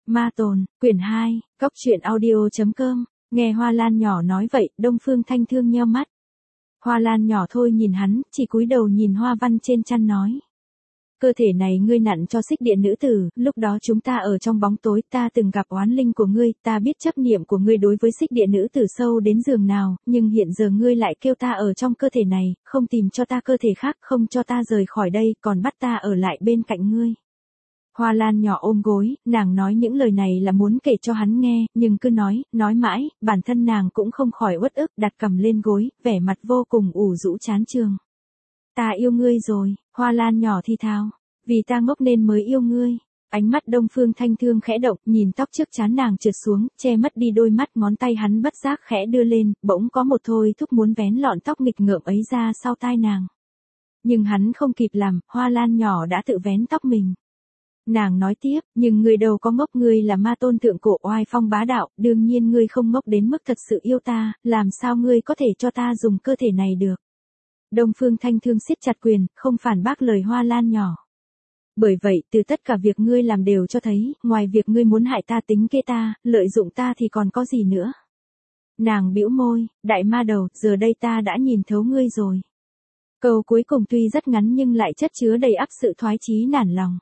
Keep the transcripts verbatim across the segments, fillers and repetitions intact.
Ma Tồn, quyển hai, Cốc truyện audio chấm com, nghe Hoa Lan nhỏ nói vậy, Đông Phương Thanh Thương nheo mắt. Hoa Lan nhỏ thôi nhìn hắn, chỉ cúi đầu nhìn hoa văn trên chăn nói. Cơ thể này ngươi nặn cho xích địa nữ tử, lúc đó chúng ta ở trong bóng tối, ta từng gặp oán linh của ngươi, ta biết chấp niệm của ngươi đối với xích địa nữ tử sâu đến giường nào, nhưng hiện giờ ngươi lại kêu ta ở trong cơ thể này, không tìm cho ta cơ thể khác, không cho ta rời khỏi đây, còn bắt ta ở lại bên cạnh ngươi. Hoa Lan nhỏ ôm gối, nàng nói những lời này là muốn kể cho hắn nghe, nhưng cứ nói, nói mãi, bản thân nàng cũng không khỏi uất ức, đặt cằm lên gối, vẻ mặt vô cùng ủ rũ chán chường. Ta yêu ngươi rồi, Hoa Lan nhỏ thi thào, vì ta ngốc nên mới yêu ngươi. Ánh mắt Đông Phương Thanh Thương khẽ động, nhìn tóc trước trán nàng trượt xuống, che mất đi đôi mắt, ngón tay hắn bất giác khẽ đưa lên, bỗng có một thôi thúc muốn vén lọn tóc nghịch ngợm ấy ra sau tai nàng. Nhưng hắn không kịp làm, Hoa Lan nhỏ đã tự vén tóc mình. Nàng nói tiếp, nhưng ngươi đâu có ngốc, ngươi là ma tôn thượng cổ oai phong bá đạo, đương nhiên ngươi không ngốc đến mức thật sự yêu ta, làm sao ngươi có thể cho ta dùng cơ thể này được. Đông Phương Thanh Thương siết chặt quyền, không phản bác lời Hoa Lan nhỏ. Bởi vậy, từ tất cả việc ngươi làm đều cho thấy, ngoài việc ngươi muốn hại ta tính kế ta, lợi dụng ta thì còn có gì nữa. Nàng bĩu môi, đại ma đầu, giờ đây ta đã nhìn thấu ngươi rồi. Câu cuối cùng tuy rất ngắn nhưng lại chất chứa đầy ắp sự thoái chí nản lòng.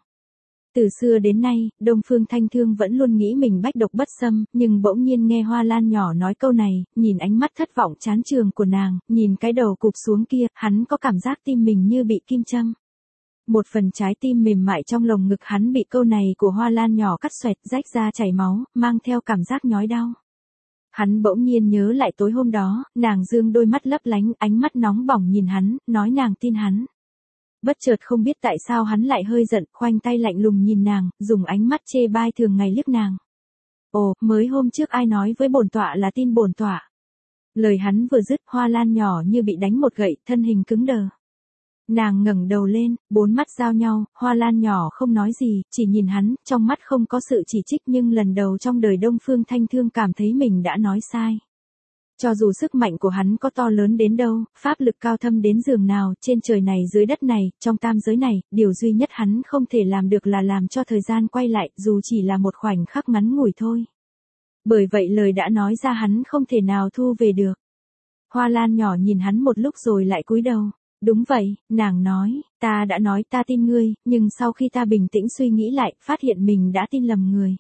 Từ xưa đến nay, Đông Phương Thanh Thương vẫn luôn nghĩ mình bách độc bất xâm, nhưng bỗng nhiên nghe Hoa Lan nhỏ nói câu này, nhìn ánh mắt thất vọng chán chường của nàng, nhìn cái đầu cụp xuống kia, hắn có cảm giác tim mình như bị kim châm. Một phần trái tim mềm mại trong lồng ngực hắn bị câu này của Hoa Lan nhỏ cắt xoẹt, rách ra chảy máu, mang theo cảm giác nhói đau. Hắn bỗng nhiên nhớ lại tối hôm đó, nàng dương đôi mắt lấp lánh, ánh mắt nóng bỏng nhìn hắn, nói nàng tin hắn. Bất chợt không biết tại sao hắn lại hơi giận, khoanh tay lạnh lùng nhìn nàng, dùng ánh mắt chê bai thường ngày liếc nàng. Ồ, mới hôm trước ai nói với bổn tọa là tin bổn tọa. Lời hắn vừa dứt, Hoa Lan nhỏ như bị đánh một gậy, thân hình cứng đờ. Nàng ngẩng đầu lên, bốn mắt giao nhau, Hoa Lan nhỏ không nói gì, chỉ nhìn hắn, trong mắt không có sự chỉ trích, nhưng lần đầu trong đời Đông Phương Thanh Thương cảm thấy mình đã nói sai. Cho dù sức mạnh của hắn có to lớn đến đâu, pháp lực cao thâm đến giường nào, trên trời này dưới đất này, trong tam giới này, điều duy nhất hắn không thể làm được là làm cho thời gian quay lại, dù chỉ là một khoảnh khắc ngắn ngủi thôi. Bởi vậy lời đã nói ra hắn không thể nào thu về được. Hoa Lan nhỏ nhìn hắn một lúc rồi lại cúi đầu. Đúng vậy, nàng nói, ta đã nói ta tin ngươi, nhưng sau khi ta bình tĩnh suy nghĩ lại, phát hiện mình đã tin lầm người.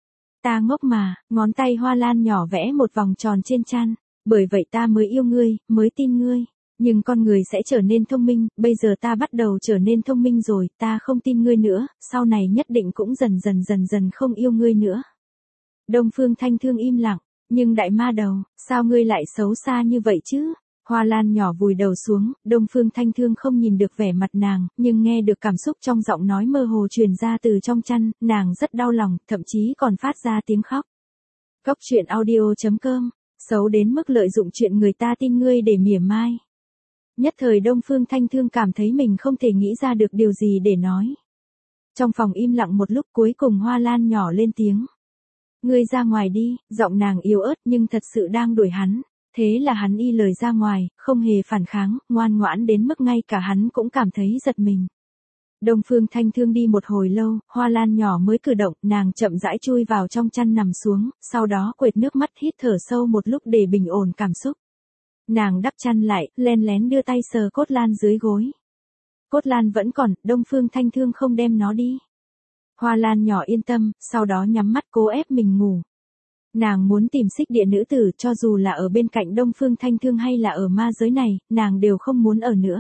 Ta ngốc mà, ngón tay Hoa Lan nhỏ vẽ một vòng tròn trên chăn. Bởi vậy ta mới yêu ngươi, mới tin ngươi. Nhưng con người sẽ trở nên thông minh, bây giờ ta bắt đầu trở nên thông minh rồi, ta không tin ngươi nữa, sau này nhất định cũng dần dần dần dần không yêu ngươi nữa. Đông Phương Thanh Thương im lặng, nhưng đại ma đầu, sao ngươi lại xấu xa như vậy chứ? Hoa Lan nhỏ vùi đầu xuống, Đông Phương Thanh Thương không nhìn được vẻ mặt nàng, nhưng nghe được cảm xúc trong giọng nói mơ hồ truyền ra từ trong chăn, nàng rất đau lòng, thậm chí còn phát ra tiếng khóc. Cốc truyện audio chấm com, xấu đến mức lợi dụng chuyện người ta tin ngươi để mỉa mai. Nhất thời Đông Phương Thanh Thương cảm thấy mình không thể nghĩ ra được điều gì để nói. Trong phòng im lặng một lúc, cuối cùng Hoa Lan nhỏ lên tiếng. Ngươi ra ngoài đi, giọng nàng yếu ớt nhưng thật sự đang đuổi hắn. Thế là hắn y lời ra ngoài, không hề phản kháng, ngoan ngoãn đến mức ngay cả hắn cũng cảm thấy giật mình. Đông Phương Thanh Thương đi một hồi lâu, Hoa Lan nhỏ mới cử động, nàng chậm rãi chui vào trong chăn nằm xuống, sau đó quệt nước mắt hít thở sâu một lúc để bình ổn cảm xúc. Nàng đắp chăn lại, len lén đưa tay sờ cốt lan dưới gối. Cốt lan vẫn còn, Đông Phương Thanh Thương không đem nó đi. Hoa Lan nhỏ yên tâm, sau đó nhắm mắt cố ép mình ngủ. Nàng muốn tìm xích địa nữ tử, cho dù là ở bên cạnh Đông Phương Thanh Thương hay là ở ma giới này, nàng đều không muốn ở nữa.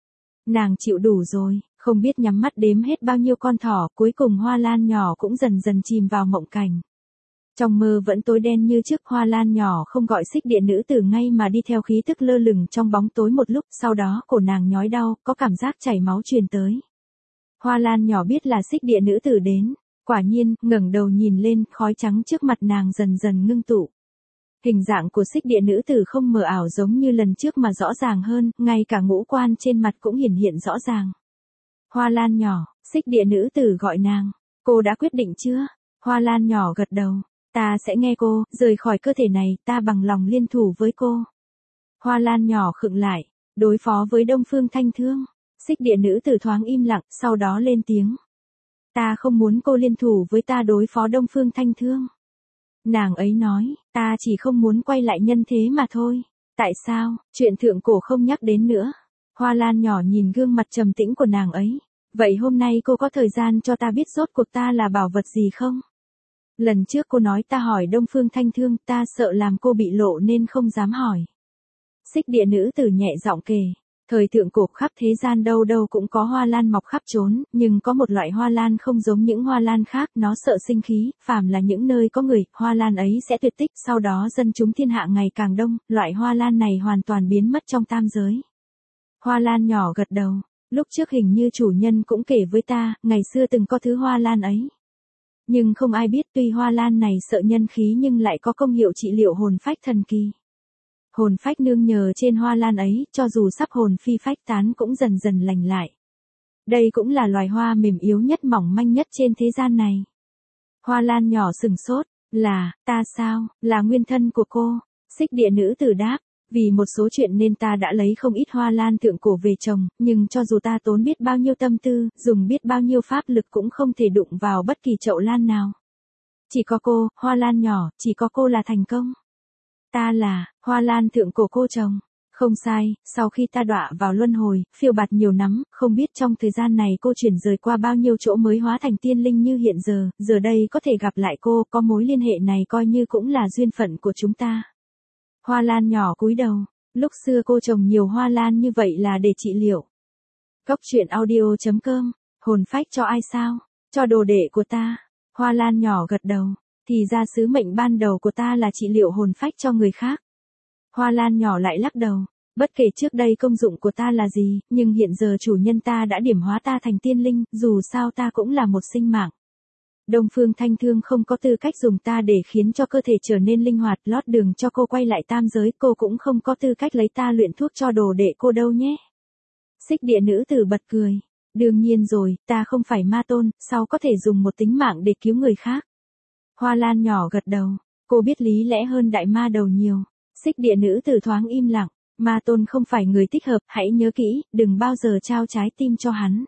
Nàng chịu đủ rồi, không biết nhắm mắt đếm hết bao nhiêu con thỏ, cuối cùng Hoa Lan nhỏ cũng dần dần chìm vào mộng cảnh. Trong mơ vẫn tối đen như trước, Hoa Lan nhỏ không gọi xích địa nữ tử ngay mà đi theo khí tức lơ lửng trong bóng tối một lúc, sau đó cổ nàng nhói đau, có cảm giác chảy máu truyền tới. Hoa Lan nhỏ biết là xích địa nữ tử đến. Quả nhiên, ngẩng đầu nhìn lên, khói trắng trước mặt nàng dần dần ngưng tụ. Hình dạng của xích địa nữ tử không mờ ảo giống như lần trước mà rõ ràng hơn, ngay cả ngũ quan trên mặt cũng hiển hiện rõ ràng. Hoa Lan nhỏ, xích địa nữ tử gọi nàng. Cô đã quyết định chưa? Hoa Lan nhỏ gật đầu. Ta sẽ nghe cô, rời khỏi cơ thể này, ta bằng lòng liên thủ với cô. Hoa Lan nhỏ khựng lại, đối phó với Đông Phương Thanh Thương. Xích địa nữ tử thoáng im lặng, sau đó lên tiếng. Ta không muốn cô liên thủ với ta đối phó Đông Phương Thanh Thương. Nàng ấy nói, ta chỉ không muốn quay lại nhân thế mà thôi. Tại sao, chuyện thượng cổ không nhắc đến nữa. Hoa Lan nhỏ nhìn gương mặt trầm tĩnh của nàng ấy. Vậy hôm nay cô có thời gian cho ta biết rốt cuộc ta là bảo vật gì không? Lần trước cô nói ta hỏi Đông Phương Thanh Thương, ta sợ làm cô bị lộ nên không dám hỏi. Xích địa nữ tử nhẹ giọng kể. Thời thượng cổ khắp thế gian đâu đâu cũng có hoa lan mọc khắp trốn, nhưng có một loại hoa lan không giống những hoa lan khác, nó sợ sinh khí, phàm là những nơi có người, hoa lan ấy sẽ tuyệt tích, sau đó dân chúng thiên hạ ngày càng đông, loại hoa lan này hoàn toàn biến mất trong tam giới. Hoa lan nhỏ gật đầu, lúc trước hình như chủ nhân cũng kể với ta, ngày xưa từng có thứ hoa lan ấy. Nhưng không ai biết tuy hoa lan này sợ nhân khí nhưng lại có công hiệu trị liệu hồn phách thần kỳ. Hồn phách nương nhờ trên hoa lan ấy, cho dù sắp hồn phi phách tán cũng dần dần lành lại. Đây cũng là loài hoa mềm yếu nhất mỏng manh nhất trên thế gian này. Hoa lan nhỏ sừng sốt, là, ta sao, là nguyên thân của cô? Xích địa nữ tử đáp, vì một số chuyện nên ta đã lấy không ít hoa lan thượng cổ về trồng, nhưng cho dù ta tốn biết bao nhiêu tâm tư, dùng biết bao nhiêu pháp lực cũng không thể đụng vào bất kỳ chậu lan nào. Chỉ có cô, hoa lan nhỏ, chỉ có cô là thành công. Ta là, hoa lan thượng cổ cô trồng. Không sai, sau khi ta đọa vào luân hồi, phiêu bạt nhiều nắm, không biết trong thời gian này cô chuyển rời qua bao nhiêu chỗ mới hóa thành tiên linh như hiện giờ, giờ đây có thể gặp lại cô, có mối liên hệ này coi như cũng là duyên phận của chúng ta. Hoa lan nhỏ cúi đầu, lúc xưa cô trồng nhiều hoa lan như vậy là để trị liệu. Cốc truyện audio chấm com, hồn phách cho ai sao? Cho đồ đệ của ta. Hoa lan nhỏ gật đầu. Thì ra sứ mệnh ban đầu của ta là trị liệu hồn phách cho người khác. Hoa lan nhỏ lại lắc đầu. Bất kể trước đây công dụng của ta là gì, nhưng hiện giờ chủ nhân ta đã điểm hóa ta thành tiên linh, dù sao ta cũng là một sinh mạng. Đông Phương Thanh Thương không có tư cách dùng ta để khiến cho cơ thể trở nên linh hoạt, lót đường cho cô quay lại tam giới, cô cũng không có tư cách lấy ta luyện thuốc cho đồ đệ cô đâu nhé. Xích địa nữ tử bật cười. Đương nhiên rồi, ta không phải ma tôn, sao có thể dùng một tính mạng để cứu người khác. Hoa lan nhỏ gật đầu, cô biết lý lẽ hơn đại ma đầu nhiều. Xích địa nữ tử thoáng im lặng, ma tôn không phải người thích hợp, hãy nhớ kỹ, đừng bao giờ trao trái tim cho hắn.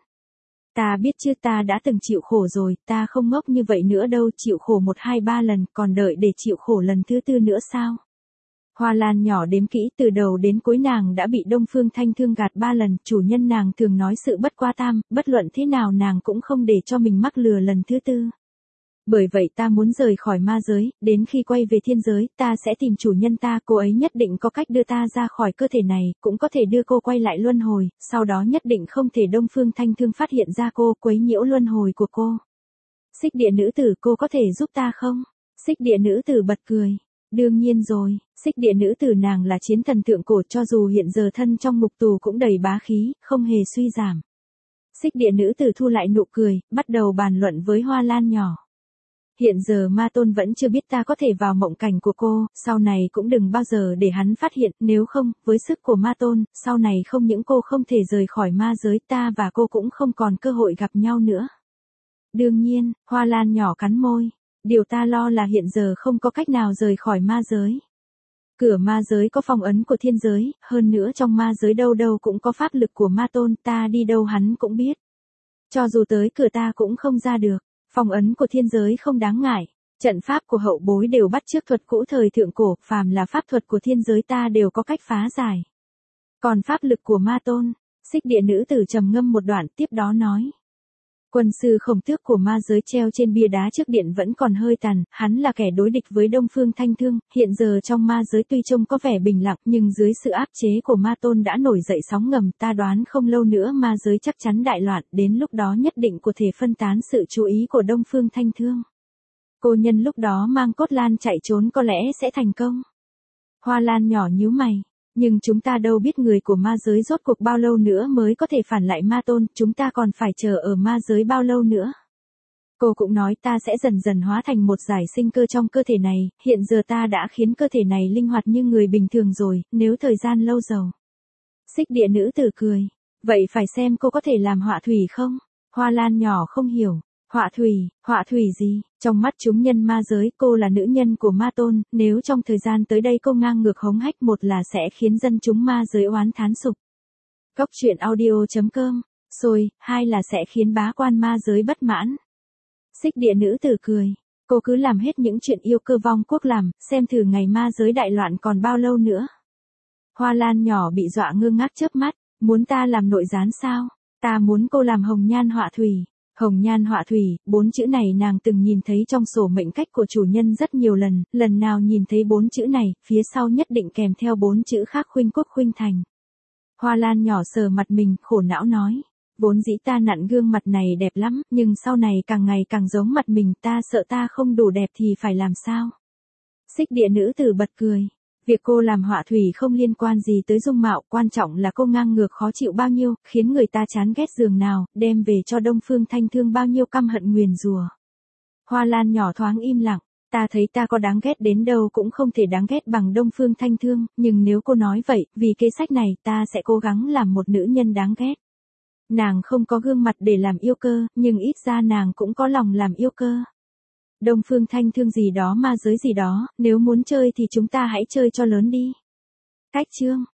Ta biết chứ, ta đã từng chịu khổ rồi, ta không ngốc như vậy nữa đâu, chịu khổ một hai ba lần, còn đợi để chịu khổ lần thứ tư nữa sao? Hoa lan nhỏ đếm kỹ, từ đầu đến cuối nàng đã bị Đông Phương Thanh Thương gạt ba lần, chủ nhân nàng thường nói sự bất qua tam, bất luận thế nào nàng cũng không để cho mình mắc lừa lần thứ tư. Bởi vậy ta muốn rời khỏi ma giới, đến khi quay về thiên giới, ta sẽ tìm chủ nhân ta, cô ấy nhất định có cách đưa ta ra khỏi cơ thể này, cũng có thể đưa cô quay lại luân hồi, sau đó nhất định không thể Đông Phương Thanh Thương phát hiện ra cô, quấy nhiễu luân hồi của cô. Xích địa nữ tử, cô có thể giúp ta không? Xích địa nữ tử bật cười. Đương nhiên rồi, xích địa nữ tử nàng là chiến thần thượng cổ, cho dù hiện giờ thân trong ngục tù cũng đầy bá khí, không hề suy giảm. Xích địa nữ tử thu lại nụ cười, bắt đầu bàn luận với hoa lan nhỏ. Hiện giờ ma tôn vẫn chưa biết ta có thể vào mộng cảnh của cô, sau này cũng đừng bao giờ để hắn phát hiện, nếu không, với sức của ma tôn, sau này không những cô không thể rời khỏi ma giới, ta và cô cũng không còn cơ hội gặp nhau nữa. Đương nhiên, hoa lan nhỏ cắn môi, điều ta lo là hiện giờ không có cách nào rời khỏi ma giới. Cửa ma giới có phong ấn của thiên giới, hơn nữa trong ma giới đâu đâu cũng có pháp lực của ma tôn, ta đi đâu hắn cũng biết. Cho dù tới cửa ta cũng không ra được. Phong ấn của thiên giới không đáng ngại, trận pháp của hậu bối đều bắt chước thuật cũ thời thượng cổ, phàm là pháp thuật của thiên giới ta đều có cách phá giải. Còn pháp lực của ma tôn, xích địa nữ tử trầm ngâm một đoạn tiếp đó nói. Quân sư Khổng Tước của ma giới treo trên bia đá trước điện vẫn còn hơi tàn, hắn là kẻ đối địch với Đông Phương Thanh Thương, hiện giờ trong ma giới tuy trông có vẻ bình lặng nhưng dưới sự áp chế của ma tôn đã nổi dậy sóng ngầm, ta đoán không lâu nữa ma giới chắc chắn đại loạn, đến lúc đó nhất định có thể phân tán sự chú ý của Đông Phương Thanh Thương. Cô nhân lúc đó mang cốt lan chạy trốn có lẽ sẽ thành công. Hoa lan nhỏ nhíu mày. Nhưng chúng ta đâu biết người của ma giới rốt cuộc bao lâu nữa mới có thể phản lại ma tôn, chúng ta còn phải chờ ở ma giới bao lâu nữa. Cô cũng nói ta sẽ dần dần hóa thành một giải sinh cơ trong cơ thể này, hiện giờ ta đã khiến cơ thể này linh hoạt như người bình thường rồi, nếu thời gian lâu dầu. Xích địa nữ tử cười, vậy phải xem cô có thể làm họa thủy không? Hoa lan nhỏ không hiểu, họa thủy, họa thủy gì? Trong mắt chúng nhân ma giới, cô là nữ nhân của ma tôn, nếu trong thời gian tới đây cô ngang ngược hống hách, một là sẽ khiến dân chúng ma giới oán thán sục. Cốc truyện audio chấm com, rồi, hai là sẽ khiến bá quan ma giới bất mãn. Xích địa nữ tử cười. Cô cứ làm hết những chuyện yêu cơ vong quốc làm, xem thử ngày ma giới đại loạn còn bao lâu nữa. Hoa Lan nhỏ bị dọa ngơ ngác chớp mắt, muốn ta làm nội gián sao? Ta muốn cô làm hồng nhan họa thủy. Hồng nhan họa thủy, bốn chữ này nàng từng nhìn thấy trong sổ mệnh cách của chủ nhân rất nhiều lần, lần nào nhìn thấy bốn chữ này, phía sau nhất định kèm theo bốn chữ khác khuynh quốc khuynh thành. Hoa Lan nhỏ sờ mặt mình, khổ não nói. Vốn dĩ ta nặn gương mặt này đẹp lắm, nhưng sau này càng ngày càng giống mặt mình, ta sợ ta không đủ đẹp thì phải làm sao? Xích địa nữ tử bật cười. Việc cô làm họa thủy không liên quan gì tới dung mạo, quan trọng là cô ngang ngược khó chịu bao nhiêu, khiến người ta chán ghét giường nào, đem về cho Đông Phương Thanh Thương bao nhiêu căm hận nguyền rủa. Hoa Lan nhỏ thoáng im lặng, ta thấy ta có đáng ghét đến đâu cũng không thể đáng ghét bằng Đông Phương Thanh Thương, nhưng nếu cô nói vậy, vì kế sách này ta sẽ cố gắng làm một nữ nhân đáng ghét. Nàng không có gương mặt để làm yêu cơ, nhưng ít ra nàng cũng có lòng làm yêu cơ. Đông Phương Thanh Thương gì đó ma giới gì đó, nếu muốn chơi thì chúng ta hãy chơi cho lớn đi. Cách chương